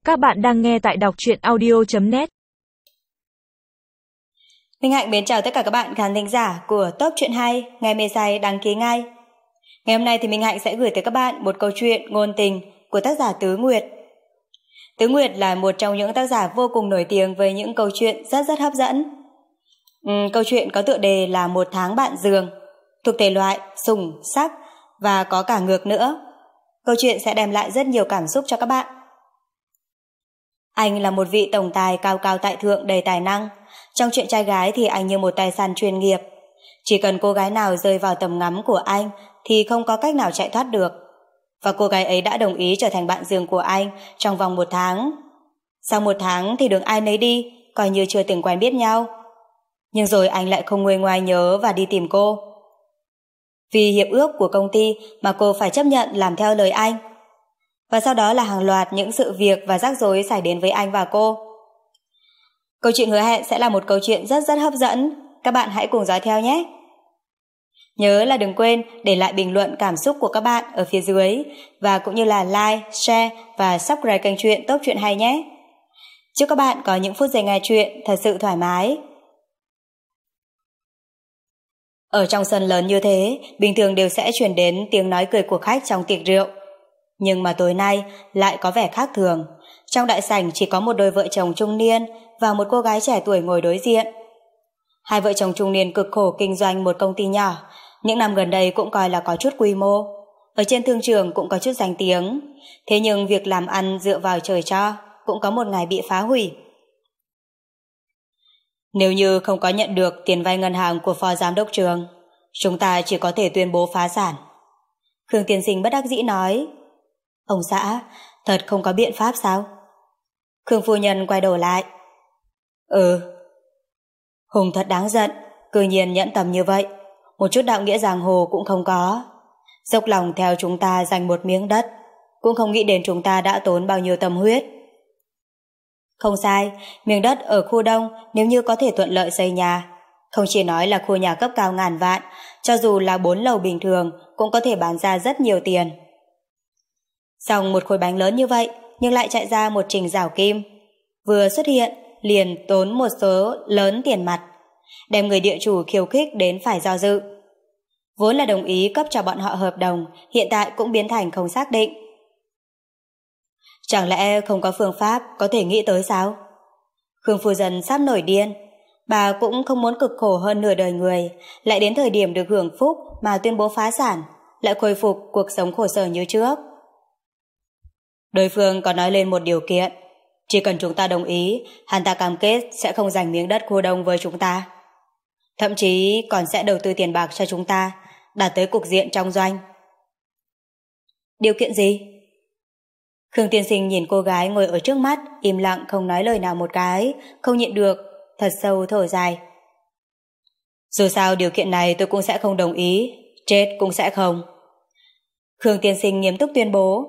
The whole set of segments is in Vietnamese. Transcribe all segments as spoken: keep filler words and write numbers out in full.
Các bạn đang nghe tại đọc truyện audio chấm net. Minh Hạnh mến chào tất cả các bạn khán thính giả của Top Truyện Hay, nghe mê say đăng ký ngay. Ngày hôm nay thì Minh Hạnh sẽ gửi tới các bạn một câu chuyện ngôn tình của tác giả Tứ Nguyệt. Tứ Nguyệt là một trong những tác giả vô cùng nổi tiếng với những câu chuyện rất rất hấp dẫn. Uhm, câu chuyện có tựa đề là Một tháng bạn giường, thuộc thể loại sủng, sắc và có cả ngược nữa. Câu chuyện sẽ đem lại rất nhiều cảm xúc cho các bạn. Anh là một vị tổng tài cao cao tại thượng đầy tài năng. Trong chuyện trai gái thì anh như một tài săn chuyên nghiệp. Chỉ cần cô gái nào rơi vào tầm ngắm của anh thì không có cách nào chạy thoát được. Và cô gái ấy đã đồng ý trở thành bạn giường của anh trong vòng một tháng. Sau một tháng thì đường ai nấy đi, coi như chưa từng quen biết nhau. Nhưng rồi anh lại không nguôi ngoai nhớ và đi tìm cô. Vì hiệp ước của công ty mà cô phải chấp nhận làm theo lời anh. Và sau đó là hàng loạt những sự việc và rắc rối xảy đến với anh và cô. Câu chuyện hứa hẹn sẽ là một câu chuyện rất rất hấp dẫn. Các bạn hãy cùng dõi theo nhé. Nhớ là đừng quên để lại bình luận cảm xúc của các bạn ở phía dưới và cũng như là like, share và subscribe kênh truyện Top Truyện Hay nhé. Chúc các bạn có những phút giây nghe truyện thật sự thoải mái. Ở trong sân lớn như thế, bình thường đều sẽ truyền đến tiếng nói cười của khách trong tiệc rượu. Nhưng mà tối nay lại có vẻ khác thường. Trong đại sảnh chỉ có một đôi vợ chồng trung niên và một cô gái trẻ tuổi ngồi đối diện. Hai vợ chồng trung niên cực khổ kinh doanh một công ty nhỏ, những năm gần đây cũng coi là có chút quy mô. Ở trên thương trường cũng có chút danh tiếng. Thế nhưng việc làm ăn dựa vào trời cho cũng có một ngày bị phá hủy. Nếu như không có nhận được tiền vay ngân hàng của phó giám đốc trường, chúng ta chỉ có thể tuyên bố phá sản. Khương tiên sinh bất đắc dĩ nói. Ông xã, thật không có biện pháp sao? Khương phu nhân quay đầu lại. Ừ. Hùng thật đáng giận, cư nhiên nhẫn tâm như vậy, một chút đạo nghĩa giang hồ cũng không có. Dốc lòng theo chúng ta giành một miếng đất, cũng không nghĩ đến chúng ta đã tốn bao nhiêu tâm huyết. Không sai, miếng đất ở khu đông nếu như có thể thuận lợi xây nhà, không chỉ nói là khu nhà cấp cao ngàn vạn, cho dù là bốn lầu bình thường cũng có thể bán ra rất nhiều tiền. Xong một khối bánh lớn như vậy nhưng lại chạy ra một trình rào kim, vừa xuất hiện liền tốn một số lớn tiền mặt, đem người địa chủ khiêu khích đến phải do dự. Vốn là đồng ý cấp cho bọn họ hợp đồng, hiện tại cũng biến thành không xác định. Chẳng lẽ không có phương pháp có thể nghĩ tới sao? Khương phu nhân sắp nổi điên. Bà cũng không muốn cực khổ hơn nửa đời người, lại đến thời điểm được hưởng phúc mà tuyên bố phá sản, lại khôi phục cuộc sống khổ sở như trước. Đối phương có nói lên một điều kiện, chỉ cần chúng ta đồng ý, hắn ta cam kết sẽ không giành miếng đất khu đông với chúng ta. Thậm chí còn sẽ đầu tư tiền bạc cho chúng ta, đạt tới cục diện trong doanh. Điều kiện gì? Khương tiên sinh nhìn cô gái ngồi ở trước mắt, im lặng không nói lời nào một cái, không nhịn được, thật sâu thở dài. Dù sao điều kiện này tôi cũng sẽ không đồng ý, chết cũng sẽ không. Khương tiên sinh nghiêm túc tuyên bố.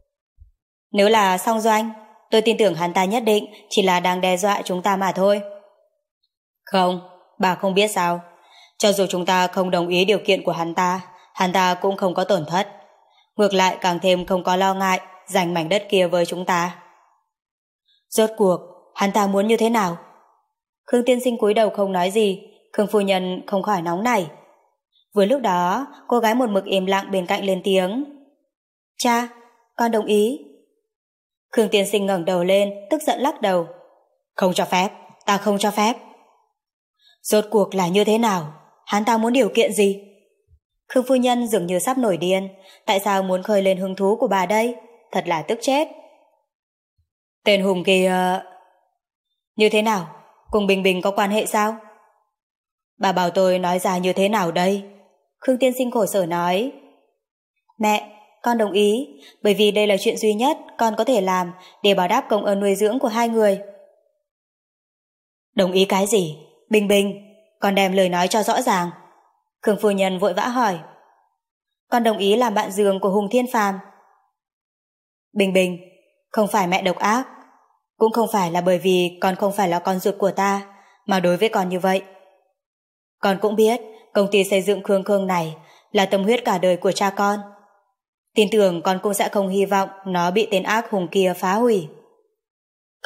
Nếu là song doanh, tôi tin tưởng hắn ta nhất định chỉ là đang đe dọa chúng ta mà thôi. Không, bà không biết sao. Cho dù chúng ta không đồng ý điều kiện của hắn ta, hắn ta cũng không có tổn thất. Ngược lại càng thêm không có lo ngại giành mảnh đất kia với chúng ta. Rốt cuộc, hắn ta muốn như thế nào? Khương tiên sinh cúi đầu không nói gì, Khương phu nhân không khỏi nóng nảy. Vừa lúc đó, cô gái một mực im lặng bên cạnh lên tiếng. Cha, con đồng ý. Khương tiên sinh ngẩng đầu lên, tức giận lắc đầu. Không cho phép, ta không cho phép. Rốt cuộc là như thế nào? Hắn ta muốn điều kiện gì? Khương phu nhân dường như sắp nổi điên. Tại sao muốn khơi lên hứng thú của bà đây? Thật là tức chết. Tên Hùng kia... Như thế nào? Cùng Bình Bình có quan hệ sao? Bà bảo tôi nói ra như thế nào đây? Khương tiên sinh khổ sở nói. Mẹ, con đồng ý, bởi vì đây là chuyện duy nhất con có thể làm để báo đáp công ơn nuôi dưỡng của hai người. Đồng ý cái gì? Bình Bình, con đem lời nói cho rõ ràng. Khương phu nhân vội vã hỏi. Con đồng ý làm bạn giường của Hùng Thiên Phàm. Bình Bình, không phải mẹ độc ác, cũng không phải là bởi vì con không phải là con ruột của ta mà đối với con như vậy. Con cũng biết công ty xây dựng Khương Khương này là tâm huyết cả đời của cha con. Tin tưởng con cũng sẽ không hy vọng nó bị tên ác hùng kia phá hủy.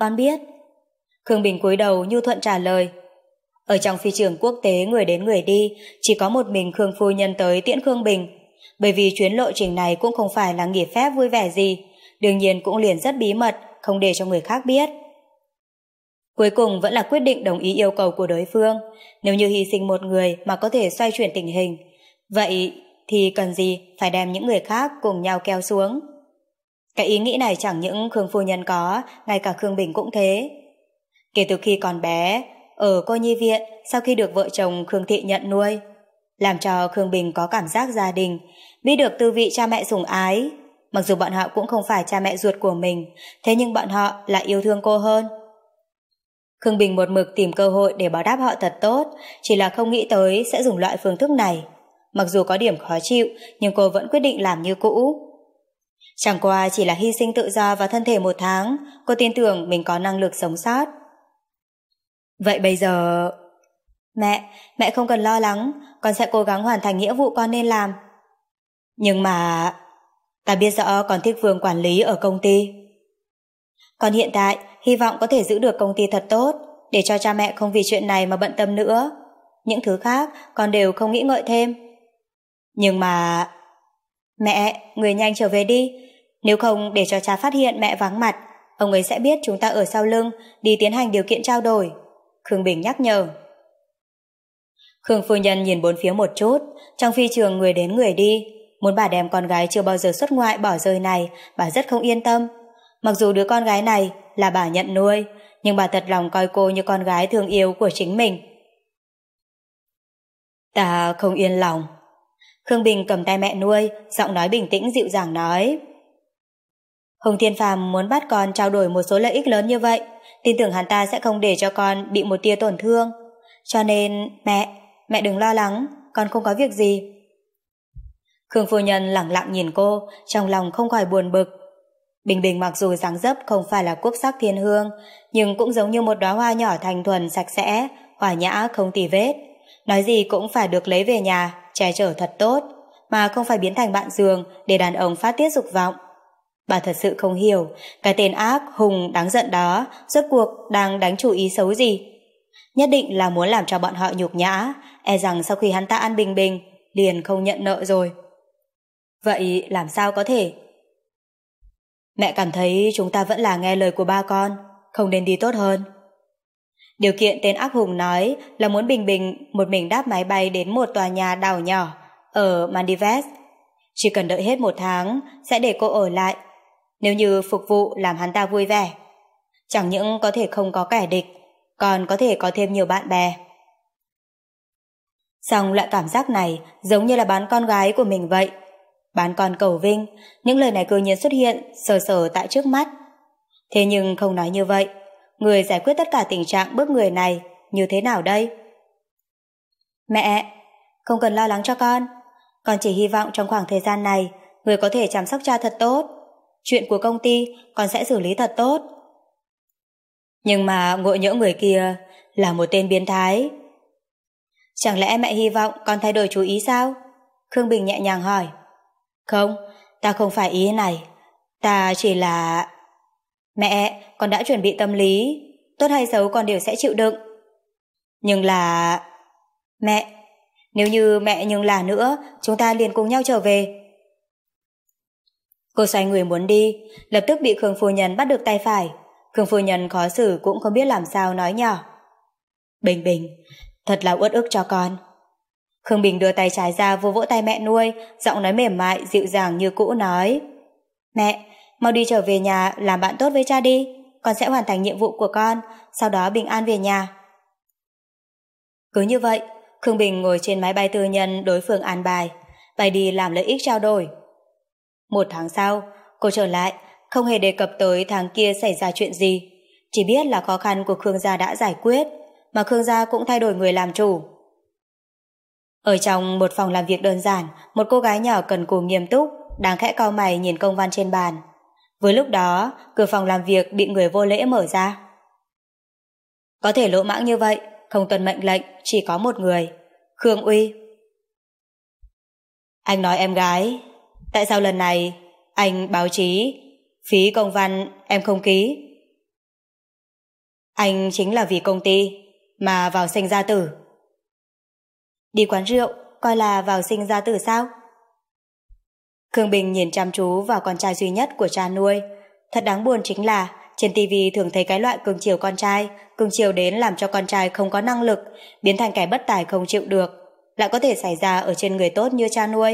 Con biết. Khương Bình cúi đầu nhu thuận trả lời. Ở trong phi trường quốc tế người đến người đi, chỉ có một mình Khương phu nhân tới tiễn Khương Bình. Bởi vì chuyến lộ trình này cũng không phải là nghỉ phép vui vẻ gì, đương nhiên cũng liền rất bí mật, không để cho người khác biết. Cuối cùng vẫn là quyết định đồng ý yêu cầu của đối phương. Nếu như hy sinh một người mà có thể xoay chuyển tình hình, vậy thì cần gì phải đem những người khác cùng nhau kéo xuống. Cái ý nghĩ này chẳng những Khương phu nhân có, ngay cả Khương Bình cũng thế. Kể từ khi còn bé, ở cô nhi viện, sau khi được vợ chồng Khương Thị nhận nuôi, làm cho Khương Bình có cảm giác gia đình, biết được tư vị cha mẹ sủng ái. Mặc dù bọn họ cũng không phải cha mẹ ruột của mình, thế nhưng bọn họ lại yêu thương cô hơn. Khương Bình một mực tìm cơ hội để báo đáp họ thật tốt, chỉ là không nghĩ tới sẽ dùng loại phương thức này. Mặc dù có điểm khó chịu, nhưng cô vẫn quyết định làm như cũ. Chẳng qua chỉ là hy sinh tự do và thân thể một tháng, cô tin tưởng mình có năng lực sống sót. Vậy bây giờ... Mẹ, mẹ không cần lo lắng, con sẽ cố gắng hoàn thành nghĩa vụ con nên làm. Nhưng mà... Ta biết rõ con thích Vương quản lý ở công ty. Còn hiện tại, hy vọng có thể giữ được công ty thật tốt, để cho cha mẹ không vì chuyện này mà bận tâm nữa. Những thứ khác, con đều không nghĩ ngợi thêm. Nhưng mà... Mẹ, người nhanh trở về đi. Nếu không để cho cha phát hiện mẹ vắng mặt, ông ấy sẽ biết chúng ta ở sau lưng, đi tiến hành điều kiện trao đổi. Khương Bình nhắc nhở. Khương phu nhân nhìn bốn phía một chút, trong phi trường người đến người đi. Muốn bà đem con gái chưa bao giờ xuất ngoại bỏ rơi này, bà rất không yên tâm. Mặc dù đứa con gái này là bà nhận nuôi, nhưng bà thật lòng coi cô như con gái thương yêu của chính mình. Ta không yên lòng. Khương Bình cầm tay mẹ nuôi, giọng nói bình tĩnh dịu dàng nói. Hùng Thiên Phàm muốn bắt con trao đổi một số lợi ích lớn như vậy, tin tưởng hắn ta sẽ không để cho con bị một tia tổn thương. Cho nên, mẹ, mẹ đừng lo lắng, con không có việc gì. Khương phu nhân lặng lặng nhìn cô, trong lòng không khỏi buồn bực. Bình Bình mặc dù dáng dấp không phải là quốc sắc thiên hương, nhưng cũng giống như một đóa hoa nhỏ thanh thuần sạch sẽ, hòa nhã không tì vết. Nói gì cũng phải được lấy về nhà, che chở thật tốt, mà không phải biến thành bạn giường để đàn ông phát tiết dục vọng. Bà thật sự không hiểu, cái tên ác, hùng, đáng giận đó, rốt cuộc đang đánh chủ ý xấu gì. Nhất định là muốn làm cho bọn họ nhục nhã, e rằng sau khi hắn ta ăn Bình Bình, liền không nhận nợ rồi. Vậy làm sao có thể? Mẹ cảm thấy chúng ta vẫn là nghe lời của ba con, không nên đi tốt hơn. Điều kiện tên ác hùng nói là muốn Bình Bình một mình đáp máy bay đến một tòa nhà đảo nhỏ ở Maldives. Chỉ cần đợi hết một tháng sẽ để cô ở lại, nếu như phục vụ làm hắn ta vui vẻ. Chẳng những có thể không có kẻ địch, còn có thể có thêm nhiều bạn bè. Xong loại cảm giác này giống như là bán con gái của mình vậy. Bán con cầu vinh, những lời này cứ nhiên xuất hiện sờ sờ tại trước mắt. Thế nhưng không nói như vậy, người giải quyết tất cả tình trạng bức người này như thế nào đây? Mẹ, không cần lo lắng cho con. Con chỉ hy vọng trong khoảng thời gian này người có thể chăm sóc cha thật tốt. Chuyện của công ty con sẽ xử lý thật tốt. Nhưng mà ngộ nhỡ người kia là một tên biến thái. Chẳng lẽ mẹ hy vọng con thay đổi chú ý sao? Khương Bình nhẹ nhàng hỏi. Không, ta không phải ý này. Ta chỉ là... Mẹ, con đã chuẩn bị tâm lý, tốt hay xấu con đều sẽ chịu đựng. Nhưng là... Mẹ, nếu như mẹ nhưng là nữa, chúng ta liền cùng nhau trở về. Cô xoay người muốn đi, lập tức bị Khương phu nhân bắt được tay phải. Khương phu nhân khó xử cũng không biết làm sao nói nhỏ. Bình Bình, thật là uất ức cho con. Khương Bình đưa tay trái ra vô vỗ tay mẹ nuôi, giọng nói mềm mại, dịu dàng như cũ nói. Mẹ, mau đi trở về nhà làm bạn tốt với cha đi, con sẽ hoàn thành nhiệm vụ của con, sau đó bình an về nhà. Cứ như vậy, Khương Bình ngồi trên máy bay tư nhân đối phương an bài, bay đi làm lợi ích trao đổi. Một tháng sau, cô trở lại, không hề đề cập tới tháng kia xảy ra chuyện gì, chỉ biết là khó khăn của Khương gia đã giải quyết, mà Khương gia cũng thay đổi người làm chủ. Ở trong một phòng làm việc đơn giản, một cô gái nhỏ cần cù nghiêm túc, đang khẽ cau mày nhìn công văn trên bàn. Với lúc đó, cửa phòng làm việc bị người vô lễ mở ra. Có thể lỗ mãng như vậy, không tuân mệnh lệnh, chỉ có một người, Khương Uy. Anh nói em gái, tại sao lần này anh báo chí phí công văn em không ký? Anh chính là vì công ty mà vào sinh ra tử. Đi quán rượu coi là vào sinh ra tử sao? Khương Bình nhìn chăm chú vào con trai duy nhất của cha nuôi. Thật đáng buồn chính là trên tivi thường thấy cái loại cưng chiều con trai, cưng chiều đến làm cho con trai không có năng lực, biến thành kẻ bất tài không chịu được, lại có thể xảy ra ở trên người tốt như cha nuôi.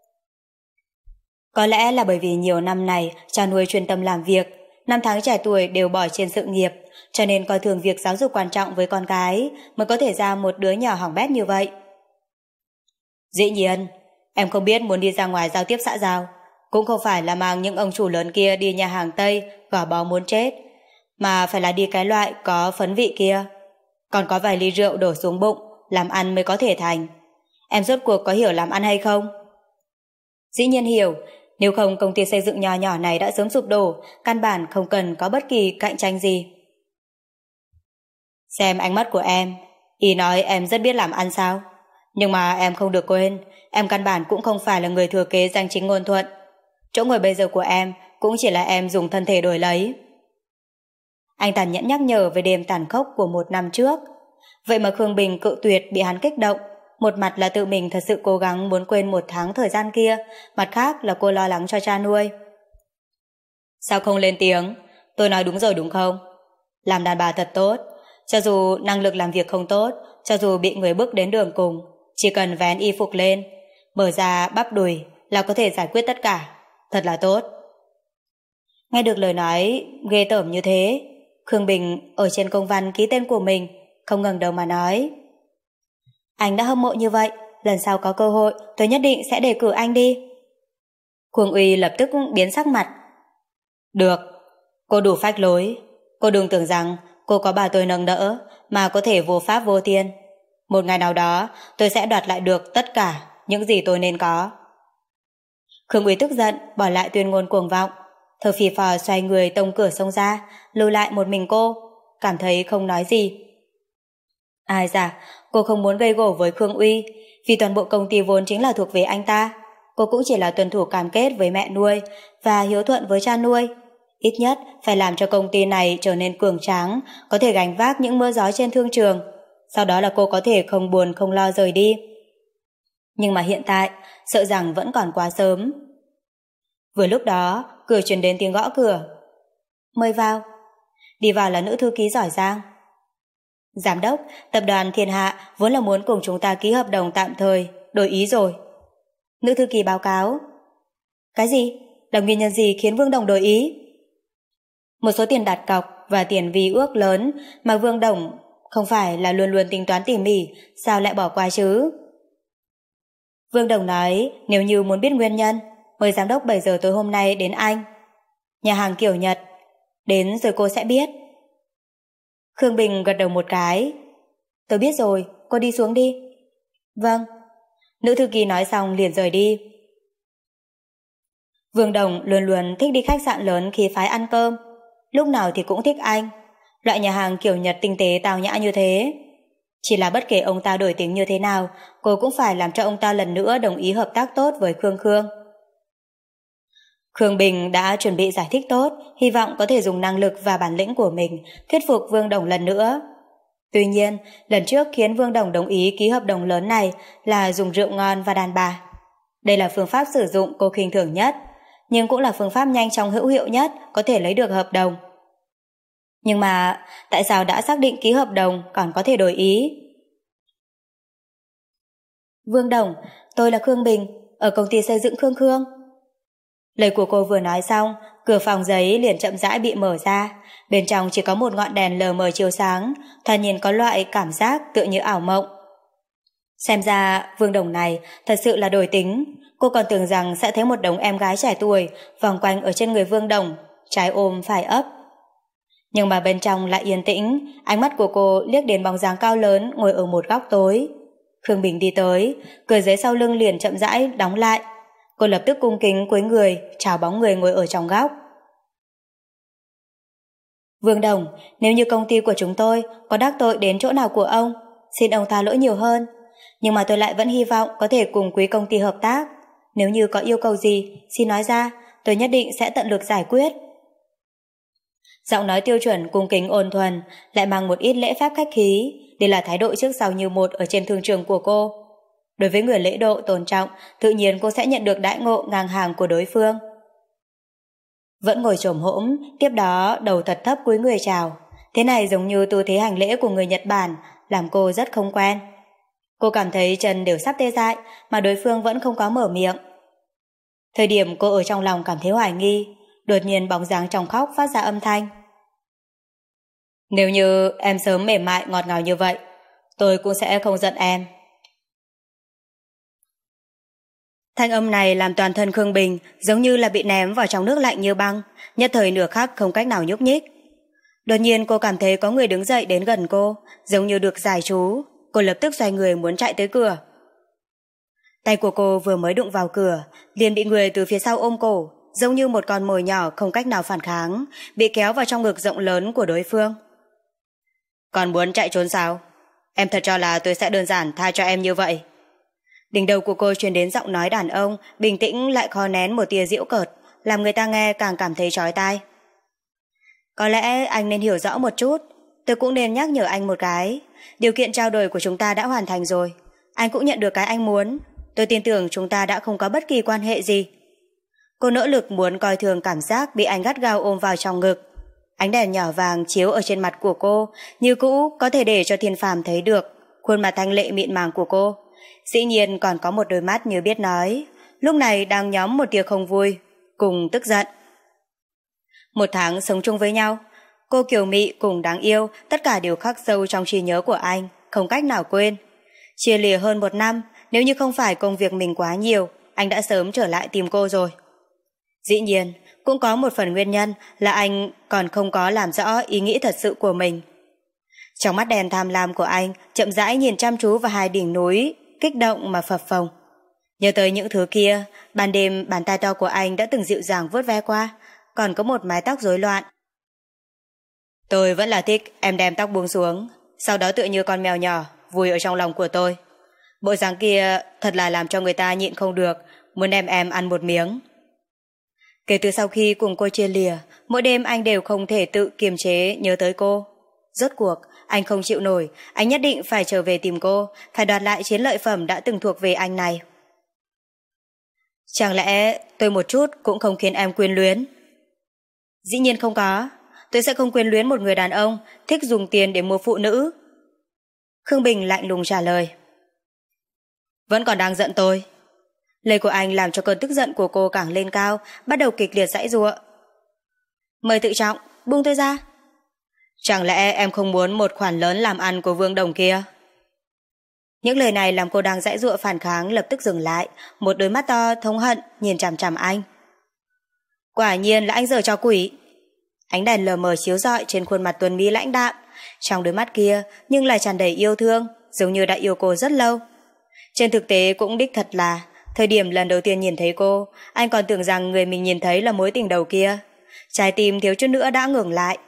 Có lẽ là bởi vì nhiều năm này cha nuôi chuyên tâm làm việc, năm tháng trẻ tuổi đều bỏ trên sự nghiệp, cho nên coi thường việc giáo dục quan trọng với con cái, mới có thể ra một đứa nhỏ hỏng bét như vậy. Dĩ nhiên, em không biết muốn đi ra ngoài giao tiếp xã giao, cũng không phải là mang những ông chủ lớn kia đi nhà hàng Tây gò bó muốn chết, mà phải là đi cái loại có phấn vị kia. Còn có vài ly rượu đổ xuống bụng, làm ăn mới có thể thành. Em rốt cuộc có hiểu làm ăn hay không? Dĩ nhiên hiểu, nếu không công ty xây dựng nhỏ nhỏ này đã sớm sụp đổ, căn bản không cần có bất kỳ cạnh tranh gì. Xem ánh mắt của em, ý nói em rất biết làm ăn sao? Nhưng mà em không được quên, em căn bản cũng không phải là người thừa kế danh chính ngôn thuận. Chỗ ngồi bây giờ của em cũng chỉ là em dùng thân thể đổi lấy. Anh tàn nhẫn nhắc nhở về đêm tàn khốc của một năm trước. Vậy mà Khương Bình cự tuyệt bị hắn kích động. Một mặt là tự mình thật sự cố gắng muốn quên một tháng thời gian kia, mặt khác là cô lo lắng cho cha nuôi. Sao không lên tiếng? Tôi nói đúng rồi đúng không? Làm đàn bà thật tốt, cho dù năng lực làm việc không tốt, cho dù bị người bức đến đường cùng, chỉ cần vén y phục lên, mở ra bắp đùi là có thể giải quyết tất cả. Thật là tốt. Nghe được lời nói ghê tởm như thế, Khương Bình ở trên công văn ký tên của mình, không ngẩng đầu mà nói: Anh đã hâm mộ như vậy, lần sau có cơ hội tôi nhất định sẽ đề cử anh đi. Khuông Uy lập tức biến sắc mặt. Được, cô đủ phách lối. Cô đừng tưởng rằng cô có bà tôi nâng đỡ mà có thể vô pháp vô thiên. Một ngày nào đó tôi sẽ đoạt lại được tất cả những gì tôi nên có. Khương Uy tức giận bỏ lại tuyên ngôn cuồng vọng, thở phì phò xoay người tông cửa xông ra, lưu lại một mình cô, cảm thấy không nói gì. Ai dạ, cô không muốn gây gổ với Khương Uy, vì toàn bộ công ty vốn chính là thuộc về anh ta. Cô cũng chỉ là tuân thủ cam kết với mẹ nuôi và hiếu thuận với cha nuôi. Ít nhất phải làm cho công ty này trở nên cường tráng, có thể gánh vác những mưa gió trên thương trường. Sau đó là cô có thể không buồn không lo rời đi. Nhưng mà hiện tại, sợ rằng vẫn còn quá sớm. Vừa lúc đó, cửa truyền đến tiếng gõ cửa. Mời vào. Đi vào là nữ thư ký giỏi giang. Giám đốc, tập đoàn Thiên Hạ vốn là muốn cùng chúng ta ký hợp đồng tạm thời, đổi ý rồi. Nữ thư ký báo cáo. Cái gì? Là nguyên nhân gì khiến Vương Đồng đổi ý? Một số tiền đặt cọc và tiền vi ước lớn mà Vương Đồng không phải là luôn luôn tính toán tỉ mỉ, sao lại bỏ qua chứ? Vương Đồng nói nếu như muốn biết nguyên nhân, mời giám đốc bảy giờ tối hôm nay đến Anh. Nhà hàng kiểu Nhật. Đến rồi cô sẽ biết. Khương Bình gật đầu một cái. Tôi biết rồi, cô đi xuống đi. Vâng. Nữ thư ký nói xong liền rời đi. Vương Đồng luôn luôn thích đi khách sạn lớn khi phái ăn cơm, lúc nào thì cũng thích Anh. Loại nhà hàng kiểu Nhật tinh tế tao nhã như thế. Chỉ là bất kể ông ta đổi tính như thế nào, cô cũng phải làm cho ông ta lần nữa đồng ý hợp tác tốt với Khương Khương. Khương Bình đã chuẩn bị giải thích tốt, hy vọng có thể dùng năng lực và bản lĩnh của mình thuyết phục Vương Đồng lần nữa. Tuy nhiên, lần trước khiến Vương Đồng đồng ý ký hợp đồng lớn này là dùng rượu ngon và đàn bà. Đây là phương pháp sử dụng cô khinh thường nhất, nhưng cũng là phương pháp nhanh chóng hữu hiệu nhất có thể lấy được hợp đồng. Nhưng mà tại sao đã xác định ký hợp đồng còn có thể đổi ý? Vương Đồng, tôi là Khương Bình, ở công ty xây dựng Khương Khương. Lời của cô vừa nói xong, cửa phòng giấy liền chậm rãi bị mở ra. Bên trong chỉ có một ngọn đèn lờ mờ chiếu sáng, thoạt nhìn có loại cảm giác tựa như ảo mộng. Xem ra Vương Đồng này thật sự là đổi tính. Cô còn tưởng rằng sẽ thấy một đống em gái trẻ tuổi vòng quanh ở trên người Vương Đồng, trái ôm phải ấp. Nhưng mà bên trong lại yên tĩnh, ánh mắt của cô liếc đến bóng dáng cao lớn ngồi ở một góc tối. Khương Bình đi tới, cửa giấy sau lưng liền chậm rãi đóng lại. Cô lập tức cung kính cúi người chào bóng người ngồi ở trong góc. Vương Đồng, nếu như công ty của chúng tôi có đắc tội đến chỗ nào của ông, xin ông tha lỗi nhiều hơn. Nhưng mà tôi lại vẫn hy vọng có thể cùng quý công ty hợp tác. Nếu như có yêu cầu gì, xin nói ra, tôi nhất định sẽ tận lực giải quyết. Giọng nói tiêu chuẩn cung kính ôn thuần, lại mang một ít lễ phép khách khí, đây là thái độ trước sau như một ở trên thương trường của cô. Đối với người lễ độ tôn trọng, tự nhiên cô sẽ nhận được đãi ngộ ngang hàng của đối phương. Vẫn ngồi chồm hỗn, tiếp đó đầu thật thấp cúi người chào. Thế này giống như tư thế hành lễ của người Nhật Bản, làm cô rất không quen. Cô cảm thấy chân đều sắp tê dại, mà đối phương vẫn không có mở miệng. Thời điểm cô ở trong lòng cảm thấy hoài nghi, đột nhiên bóng dáng trong khóc phát ra âm thanh. Nếu như em sớm mềm mại ngọt ngào như vậy, tôi cũng sẽ không giận em. Thanh âm này làm toàn thân Khương Bình giống như là bị ném vào trong nước lạnh như băng, nhất thời nửa khắc không cách nào nhúc nhích. Đột nhiên cô cảm thấy có người đứng dậy đến gần cô, giống như được giải trú. Cô lập tức xoay người muốn chạy tới cửa. Tay của cô vừa mới đụng vào cửa, liền bị người từ phía sau ôm cổ, giống như một con mồi nhỏ không cách nào phản kháng, bị kéo vào trong ngực rộng lớn của đối phương. Còn muốn chạy trốn sao? Em thật cho là tôi sẽ đơn giản tha cho em như vậy? Đỉnh đầu của cô truyền đến giọng nói đàn ông, bình tĩnh lại khó nén một tia giễu cợt, làm người ta nghe càng cảm thấy chói tai. Có lẽ anh nên hiểu rõ một chút, tôi cũng nên nhắc nhở anh một cái. Điều kiện trao đổi của chúng ta đã hoàn thành rồi, anh cũng nhận được cái anh muốn. Tôi tin tưởng chúng ta đã không có bất kỳ quan hệ gì. Cô nỗ lực muốn coi thường cảm giác bị anh gắt gao ôm vào trong ngực. Ánh đèn nhỏ vàng chiếu ở trên mặt của cô, như cũ có thể để cho thiên phàm thấy được khuôn mặt thanh lệ mịn màng của cô. Dĩ nhiên còn có một đôi mắt như biết nói, lúc này đang nhóm một tia không vui, cùng tức giận. Một tháng sống chung với nhau, cô kiều mị cùng đáng yêu, tất cả đều khắc sâu trong trí nhớ của anh, không cách nào quên. Chia lìa hơn một năm, nếu như không phải công việc mình quá nhiều, anh đã sớm trở lại tìm cô rồi. Dĩ nhiên, cũng có một phần nguyên nhân là anh còn không có làm rõ ý nghĩ thật sự của mình. Trong mắt đèn tham lam của anh chậm rãi nhìn chăm chú vào hai đỉnh núi, kích động mà phập phồng. Nhớ tới những thứ kia, ban đêm bàn tay to của anh đã từng dịu dàng vuốt ve qua, còn có một mái tóc rối loạn. Tôi vẫn là thích em đem tóc buông xuống, sau đó tựa như con mèo nhỏ vùi ở trong lòng của tôi. Bộ dáng kia thật là làm cho người ta nhịn không được, muốn đem em ăn một miếng. Kể từ sau khi cùng cô chia lìa, mỗi đêm anh đều không thể tự kiềm chế nhớ tới cô. Rốt cuộc, anh không chịu nổi, anh nhất định phải trở về tìm cô, phải đoạt lại chiến lợi phẩm đã từng thuộc về anh này. Chẳng lẽ tôi một chút cũng không khiến em quyến luyến? Dĩ nhiên không có, tôi sẽ không quyến luyến một người đàn ông thích dùng tiền để mua phụ nữ. Khương Bình lạnh lùng trả lời. Vẫn còn đang giận tôi. Lời của anh làm cho cơn tức giận của cô càng lên cao, bắt đầu kịch liệt giãy giụa. Mời tự trọng, buông tôi ra. Chẳng lẽ em không muốn một khoản lớn làm ăn của Vương Đồng kia? Những lời này làm cô đang giãy giụa phản kháng lập tức dừng lại, một đôi mắt to thống hận nhìn chằm chằm anh. Quả nhiên là anh giở trò quỷ. Ánh đèn lờ mờ chiếu rọi trên khuôn mặt tuấn mỹ lãnh đạm, trong đôi mắt kia nhưng lại tràn đầy yêu thương, giống như đã yêu cô rất lâu. Trên thực tế cũng đích thật là, thời điểm lần đầu tiên nhìn thấy cô, anh còn tưởng rằng người mình nhìn thấy là mối tình đầu kia. Trái tim thiếu chút nữa đã ngừng lại.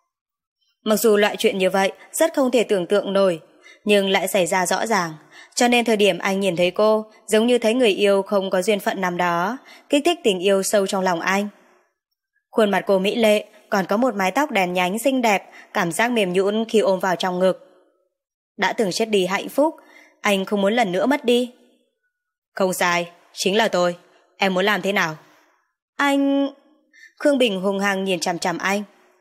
Mặc dù loại chuyện như vậy rất không thể tưởng tượng nổi, nhưng lại xảy ra rõ ràng, cho nên thời điểm anh nhìn thấy cô, giống như thấy người yêu không có duyên phận năm đó, kích thích tình yêu sâu trong lòng anh. Khuôn mặt cô mỹ lệ, còn có một mái tóc đèn nhánh xinh đẹp, cảm giác mềm nhũn khi ôm vào trong ngực. Đã từng chết đi hạnh phúc, anh không muốn lần nữa mất đi. Không sai, chính là tôi. Em muốn làm thế nào? Anh... Khương Bình hung hăng nhìn chằm chằm anh.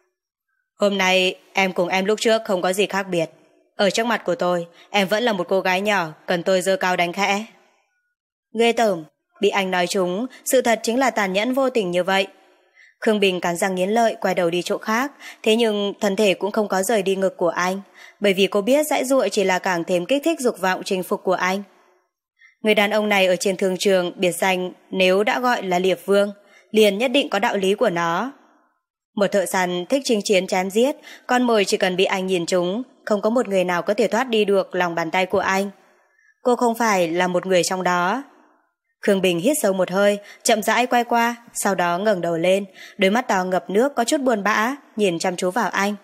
Hôm nay em cùng em lúc trước không có gì khác biệt. Ở trước mặt của tôi, em vẫn là một cô gái nhỏ cần tôi giơ cao đánh khẽ. Ghê tởm, bị anh nói trúng, sự thật chính là tàn nhẫn vô tình như vậy. Khương Bình cắn răng nghiến lợi quay đầu đi chỗ khác, thế nhưng thân thể cũng không có rời đi ngực của anh, bởi vì cô biết giãy giụa chỉ là càng thêm kích thích dục vọng chinh phục của anh. Người đàn ông này ở trên thương trường biệt danh nếu đã gọi là Liệp Vương, liền nhất định có đạo lý của nó. Một thợ săn thích chinh chiến chém giết, con mồi chỉ cần bị anh nhìn trúng, không có một người nào có thể thoát đi được lòng bàn tay của anh. Cô không phải là một người trong đó. Khương Bình hít sâu một hơi, chậm rãi quay qua, sau đó ngẩng đầu lên, đôi mắt to ngập nước có chút buồn bã, nhìn chăm chú vào anh.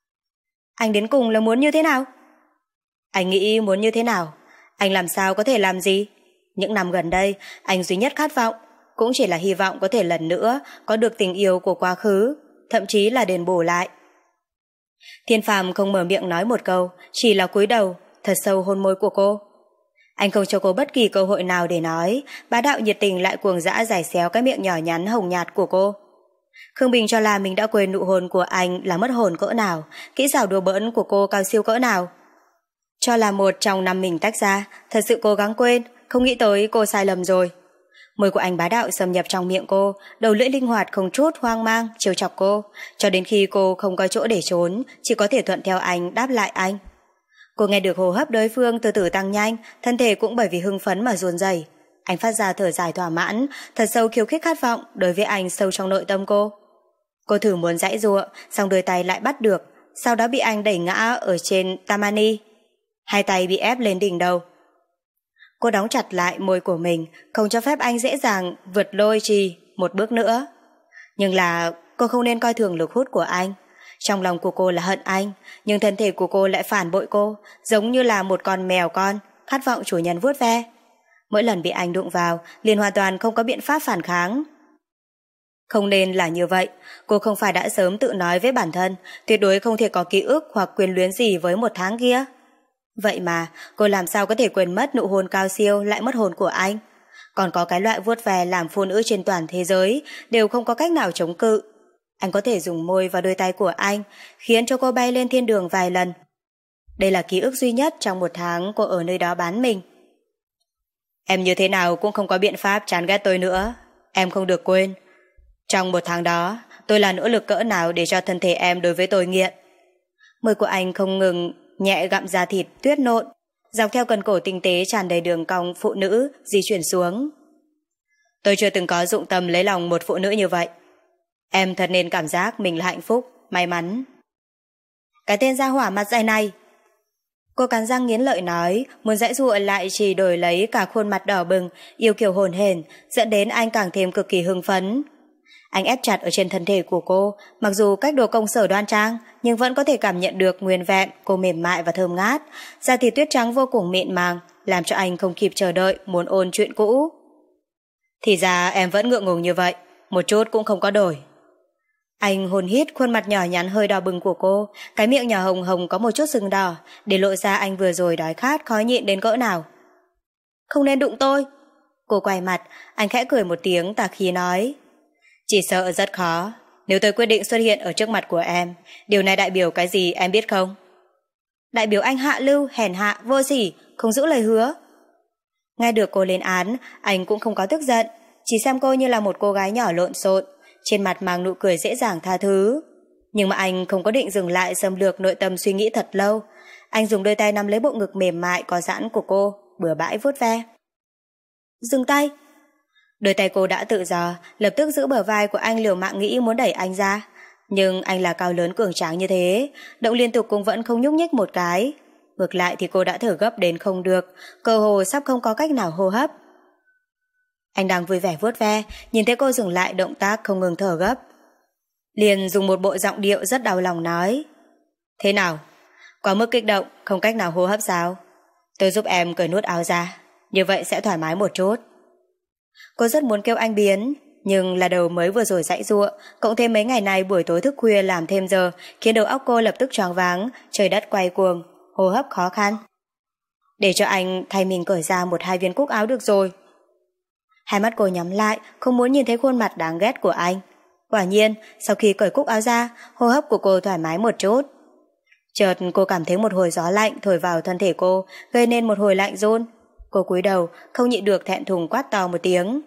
Anh đến cùng là muốn như thế nào? Anh nghĩ muốn như thế nào? Anh làm sao có thể làm gì? Những năm gần đây, anh duy nhất khát vọng cũng chỉ là hy vọng có thể lần nữa có được tình yêu của quá khứ, thậm chí là đền bù lại. Thiên Phàm không mở miệng nói một câu, chỉ là cúi đầu, thật sâu hôn môi của cô. Anh không cho cô bất kỳ cơ hội nào để nói, bá đạo nhiệt tình lại cuồng dã giải xéo cái miệng nhỏ nhắn hồng nhạt của cô. Khương Bình cho là mình đã quên nụ hôn của anh là mất hồn cỡ nào, kỹ xảo đùa bỡn của cô cao siêu cỡ nào. Cho là một trong năm mình tách ra, thật sự cố gắng quên, không nghĩ tới cô sai lầm rồi. Môi của anh bá đạo xâm nhập trong miệng cô, đầu lưỡi linh hoạt không chút hoang mang, trêu chọc cô, cho đến khi cô không có chỗ để trốn, chỉ có thể thuận theo anh, đáp lại anh. Cô nghe được hô hấp đối phương từ từ tăng nhanh, thân thể cũng bởi vì hưng phấn mà run rẩy. Anh phát ra thở dài thỏa mãn, thật sâu khiêu khích khát vọng đối với anh sâu trong nội tâm cô. Cô thử muốn giãy giụa, song đôi tay lại bắt được, sau đó bị anh đẩy ngã ở trên tamani. Hai tay bị ép lên đỉnh đầu. Cô đóng chặt lại môi của mình, không cho phép anh dễ dàng vượt lôi trì một bước nữa. Nhưng là cô không nên coi thường lực hút của anh. Trong lòng của cô là hận anh, nhưng thân thể của cô lại phản bội cô, giống như là một con mèo con, khát vọng chủ nhân vuốt ve. Mỗi lần bị anh đụng vào, liền hoàn toàn không có biện pháp phản kháng. Không nên là như vậy, cô không phải đã sớm tự nói với bản thân, tuyệt đối không thể có ký ức hoặc quyền luyến gì với một tháng kia. Vậy mà, cô làm sao có thể quên mất nụ hôn cao siêu lại mất hồn của anh. Còn có cái loại vuốt ve làm phụ nữ trên toàn thế giới, đều không có cách nào chống cự. Anh có thể dùng môi vào đôi tay của anh, khiến cho cô bay lên thiên đường vài lần. Đây là ký ức duy nhất trong một tháng cô ở nơi đó bán mình. Em như thế nào cũng không có biện pháp chán ghét tôi nữa. Em không được quên. Trong một tháng đó, tôi là nỗ lực cỡ nào để cho thân thể em đối với tôi nghiện. Môi của anh không ngừng nhẹ gặm da thịt tuyết nộn, dọc theo cần cổ tinh tế tràn đầy đường cong phụ nữ di chuyển xuống. Tôi chưa từng có dụng tâm lấy lòng một phụ nữ như vậy. Em thật nên cảm giác mình là hạnh phúc, may mắn. Cái tên gia hỏa mặt dày này. Cô cắn răng nghiến lợi nói, muốn giãy giụa lại chỉ đổi lấy cả khuôn mặt đỏ bừng, yêu kiều hồn hển, dẫn đến anh càng thêm cực kỳ hưng phấn. Anh ép chặt ở trên thân thể của cô, mặc dù cách đồ công sở đoan trang, nhưng vẫn có thể cảm nhận được nguyên vẹn, cô mềm mại và thơm ngát, da thịt tuyết trắng vô cùng mịn màng, làm cho anh không kịp chờ đợi muốn ôn chuyện cũ. Thì ra em vẫn ngượng ngùng như vậy, một chút cũng không có đổi. Anh hôn hít khuôn mặt nhỏ nhắn hơi đỏ bừng của cô, cái miệng nhỏ hồng hồng có một chút sưng đỏ, để lộ ra anh vừa rồi đói khát khó nhịn đến cỡ nào. Không nên đụng tôi. Cô quay mặt, anh khẽ cười một tiếng tà khí nói. Chỉ sợ rất khó, nếu tôi quyết định xuất hiện ở trước mặt của em, điều này đại biểu cái gì em biết không? Đại biểu anh hạ lưu, hèn hạ, vô sỉ, không giữ lời hứa. Nghe được cô lên án, anh cũng không có tức giận, chỉ xem cô như là một cô gái nhỏ lộn xộn, trên mặt mang nụ cười dễ dàng tha thứ. Nhưng mà anh không có định dừng lại xâm lược nội tâm suy nghĩ thật lâu. Anh dùng đôi tay nắm lấy bộ ngực mềm mại có giãn của cô, bừa bãi vuốt ve. Dừng tay. Đôi tay cô đã tự do, lập tức giữ bờ vai của anh liều mạng nghĩ muốn đẩy anh ra. Nhưng anh là cao lớn cường tráng như thế, động liên tục cũng vẫn không nhúc nhích một cái. Ngược lại thì cô đã thở gấp đến không được, cơ hồ sắp không có cách nào hô hấp. Anh đang vui vẻ vuốt ve, nhìn thấy cô dừng lại động tác không ngừng thở gấp. Liền dùng một bộ giọng điệu rất đau lòng nói. Thế nào? Quá mức kích động, không cách nào hô hấp sao? Tôi giúp em cởi nút áo ra, như vậy sẽ thoải mái một chút. Cô rất muốn kêu anh biến, nhưng là đầu mới vừa rồi giãy giụa, cộng thêm mấy ngày này buổi tối thức khuya làm thêm giờ, khiến đầu óc cô lập tức choáng váng, trời đất quay cuồng, hô hấp khó khăn. Để cho anh thay mình cởi ra một hai viên cúc áo được rồi. Hai mắt cô nhắm lại, không muốn nhìn thấy khuôn mặt đáng ghét của anh. Quả nhiên, sau khi cởi cúc áo ra, hô hấp của cô thoải mái một chút. Chợt cô cảm thấy một hồi gió lạnh thổi vào thân thể cô, gây nên một hồi lạnh run. Cô cúi đầu, không nhịn được thẹn thùng quát to một tiếng.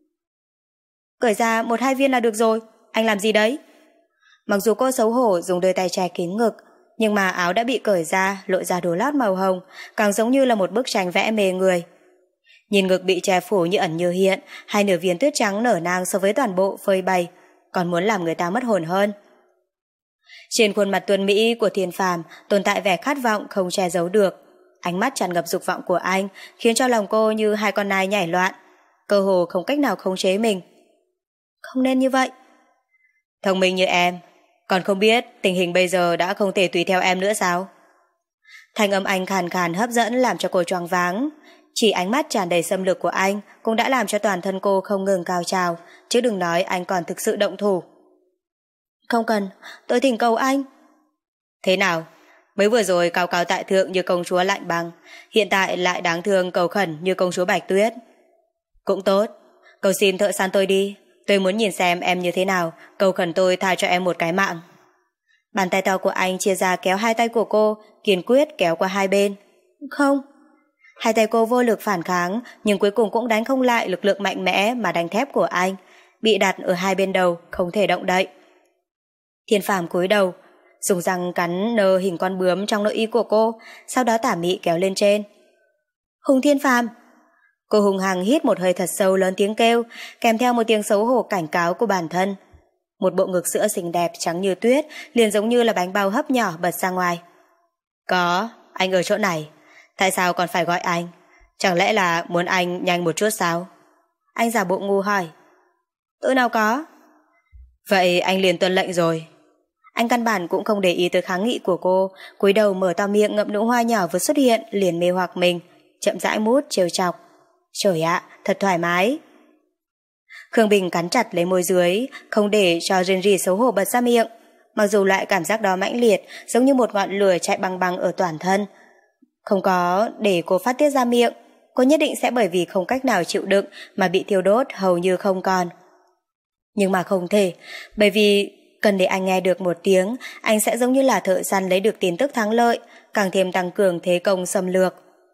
Cởi ra một hai viên là được rồi, anh làm gì đấy? Mặc dù cô xấu hổ dùng đôi tay che kín ngực, nhưng mà áo đã bị cởi ra, lộ ra đồ lót màu hồng, càng giống như là một bức tranh vẽ mê người. Nhìn ngực bị che phủ như ẩn như hiện, hai nửa viên tuyết trắng nở nang so với toàn bộ phơi bày, còn muốn làm người ta mất hồn hơn. Trên khuôn mặt tuấn mỹ của Thiên Phàm tồn tại vẻ khát vọng không che giấu được. Ánh mắt tràn ngập dục vọng của anh khiến cho lòng cô như hai con nai nhảy loạn, cơ hồ không cách nào khống chế mình. Không nên như vậy. Thông minh như em, còn không biết tình hình bây giờ đã không thể tùy theo em nữa sao? Thanh âm anh khàn khàn hấp dẫn làm cho cô choáng váng. Chỉ ánh mắt tràn đầy xâm lược của anh cũng đã làm cho toàn thân cô không ngừng cao trào, chứ đừng nói anh còn thực sự động thủ. Không cần, tôi thỉnh cầu anh. Thế nào? Mới vừa rồi cao cao tại thượng như công chúa Lạnh Băng, hiện tại lại đáng thương cầu khẩn như công chúa Bạch Tuyết. Cũng tốt, cầu xin thợ săn tôi đi, tôi muốn nhìn xem em như thế nào, cầu khẩn tôi tha cho em một cái mạng. Bàn tay to của anh chia ra kéo hai tay của cô, kiên quyết kéo qua hai bên. Không. Hai tay cô vô lực phản kháng, nhưng cuối cùng cũng đánh không lại lực lượng mạnh mẽ mà đánh thép của anh, bị đặt ở hai bên đầu, không thể động đậy. Thiên Phàm cúi đầu, dùng răng cắn nơ hình con bướm trong nội y của cô, sau đó tả mị kéo lên trên. Hùng Thiên Phàm! Cô hùng hằng hít một hơi thật sâu, lớn tiếng kêu, kèm theo một tiếng xấu hổ cảnh cáo của bản thân. Một bộ ngực sữa xinh đẹp trắng như tuyết, liền giống như là bánh bao hấp nhỏ bật ra ngoài. Có, anh ở chỗ này. Tại sao còn phải gọi anh? Chẳng lẽ là muốn anh nhanh một chút sao? Anh giả bộ ngu hỏi. Tôi nào có. Vậy anh liền tuân lệnh rồi. Anh căn bản cũng không để ý tới kháng nghị của cô, cúi đầu mở to miệng ngậm nụ hoa nhỏ vừa xuất hiện, liền mê hoặc mình, chậm rãi mút trêu chọc. Trời ạ, thật thoải mái. Khương Bình cắn chặt lấy môi dưới, không để cho rên rỉ xấu hổ bật ra miệng. Mặc dù loại cảm giác đó mãnh liệt, giống như một ngọn lửa chạy băng băng ở toàn thân. Không có để cô phát tiết ra miệng, cô nhất định sẽ bởi vì không cách nào chịu đựng mà bị thiêu đốt hầu như không còn. Nhưng mà không thể, bởi vì cần để anh nghe được một tiếng, anh sẽ giống như là thợ săn lấy được tin tức thắng lợi, càng thêm tăng cường thế công xâm lược.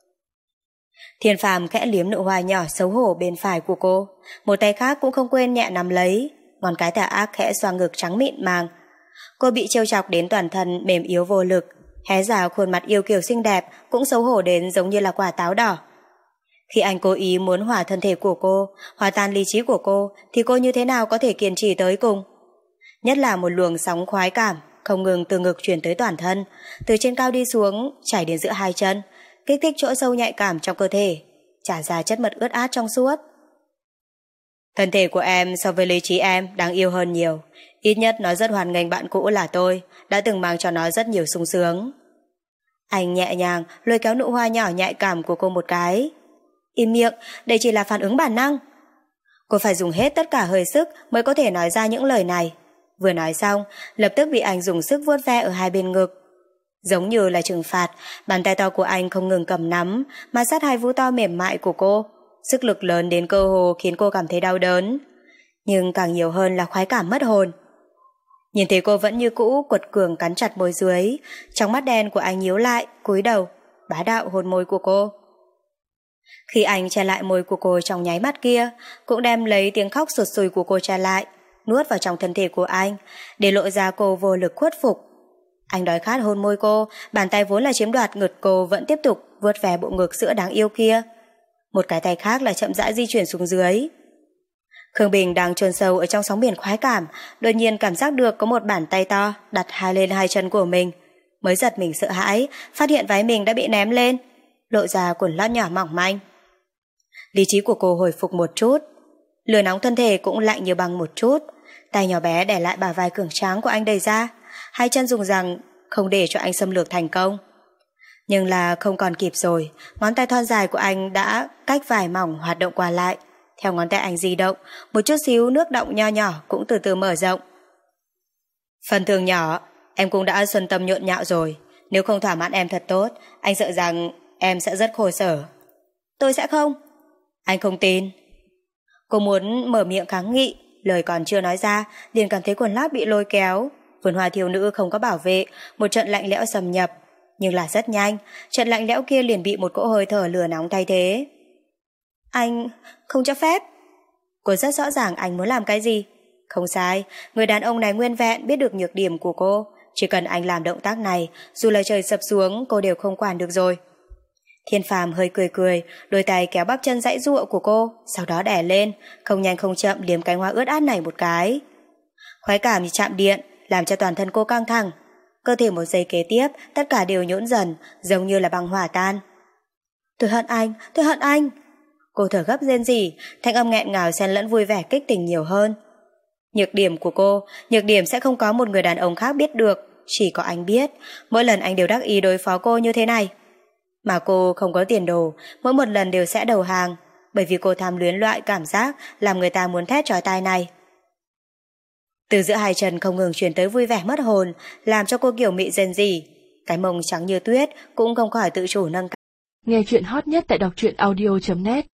Thiên Phàm khẽ liếm nụ hoa nhỏ xấu hổ bên phải của cô, một tay khác cũng không quên nhẹ nắm lấy, ngón cái tà ác khẽ xoa ngực trắng mịn màng. Cô bị trêu chọc đến toàn thân mềm yếu vô lực, hé ra khuôn mặt yêu kiều xinh đẹp cũng xấu hổ đến giống như là quả táo đỏ. Khi anh cố ý muốn hòa thân thể của cô, hòa tan lý trí của cô, thì cô như thế nào có thể kiên trì tới cùng? Nhất là một luồng sóng khoái cảm không ngừng từ ngực truyền tới toàn thân, từ trên cao đi xuống, chảy đến giữa hai chân, kích thích chỗ sâu nhạy cảm trong cơ thể, trả ra chất mật ướt át trong suốt. Thân thể của em so với lý trí em đáng yêu hơn nhiều, ít nhất nó rất hoan nghênh bạn cũ là tôi, đã từng mang cho nó rất nhiều sung sướng. Anh nhẹ nhàng lôi kéo nụ hoa nhỏ nhạy cảm của cô một cái. Im miệng, đây chỉ là phản ứng bản năng. Cô phải dùng hết tất cả hơi sức mới có thể nói ra những lời này. Vừa nói xong, lập tức bị anh dùng sức vuốt ve ở hai bên ngực. Giống như là trừng phạt, bàn tay to của anh không ngừng cầm nắm, mà sát hai vú to mềm mại của cô. Sức lực lớn đến cơ hồ khiến cô cảm thấy đau đớn. Nhưng càng nhiều hơn là khoái cảm mất hồn. Nhìn thấy cô vẫn như cũ quật cường cắn chặt môi dưới, trong mắt đen của anh nhíu lại, cúi đầu, bá đạo hôn môi của cô. Khi anh che lại môi của cô trong nháy mắt kia, cũng đem lấy tiếng khóc sụt sùi của cô che lại, nuốt vào trong thân thể của anh, để lộ ra cô vô lực khuất phục. Anh đói khát hôn môi cô, bàn tay vốn là chiếm đoạt ngực cô vẫn tiếp tục vuốt ve bộ ngực sữa đáng yêu kia. Một cái tay khác là chậm rãi di chuyển xuống dưới. Khương Bình đang chôn sâu ở trong sóng biển khoái cảm, đột nhiên cảm giác được có một bàn tay to đặt hai lên hai chân của mình, mới giật mình sợ hãi, phát hiện váy mình đã bị ném lên, lộ ra quần lót nhỏ mỏng manh. Lý trí của cô hồi phục một chút, lửa nóng thân thể cũng lạnh như băng một chút, tay nhỏ bé đè lại bả vai cường tráng của anh đẩy ra, hai chân dùng rằng không để cho anh xâm lược thành công. Nhưng là không còn kịp rồi, ngón tay thon dài của anh đã cách vải mỏng hoạt động qua lại. Theo ngón tay anh di động, một chút xíu nước động nho nhỏ cũng từ từ mở rộng. Phần thường nhỏ, em cũng đã xuân tâm nhộn nhạo rồi. Nếu không thỏa mãn em thật tốt, anh sợ rằng em sẽ rất khổ sở. Tôi sẽ không. Anh không tin. Cô muốn mở miệng kháng nghị, lời còn chưa nói ra, liền cảm thấy quần lót bị lôi kéo. Vườn hoa thiếu nữ không có bảo vệ, một trận lạnh lẽo xâm nhập. Nhưng là rất nhanh, trận lạnh lẽo kia liền bị một cỗ hơi thở lửa nóng thay thế. Anh không cho phép. Cô rất rõ ràng anh muốn làm cái gì. Không sai, người đàn ông này nguyên vẹn biết được nhược điểm của cô. Chỉ cần anh làm động tác này, dù là trời sập xuống, cô đều không quản được rồi. Thiên Phàm hơi cười cười, đôi tay kéo bắp chân dãy giụa của cô, sau đó đè lên, không nhanh không chậm liếm cánh hoa ướt át này một cái. Khoái cảm như chạm điện, làm cho toàn thân cô căng thẳng. Cơ thể một giây kế tiếp, tất cả đều nhũn dần, giống như là băng hỏa tan. Tôi hận anh, tôi hận anh. Cô thở gấp rên rỉ, thanh âm nghẹn ngào xen lẫn vui vẻ kích tình nhiều hơn. Nhược điểm của cô, nhược điểm sẽ không có một người đàn ông khác biết được, chỉ có anh biết. Mỗi lần anh đều đắc ý đối phó cô như thế này. Mà cô không có tiền đồ, mỗi một lần đều sẽ đầu hàng, bởi vì cô tham luyến loại cảm giác làm người ta muốn thét chói tai này. Từ giữa hai chân không ngừng truyền tới vui vẻ mất hồn, làm cho cô Kiều Mị rên rỉ. Cái mông trắng như tuyết cũng không khỏi tự chủ nâng. Nghe chuyện hot nhất tại đọc truyện audio chấm net.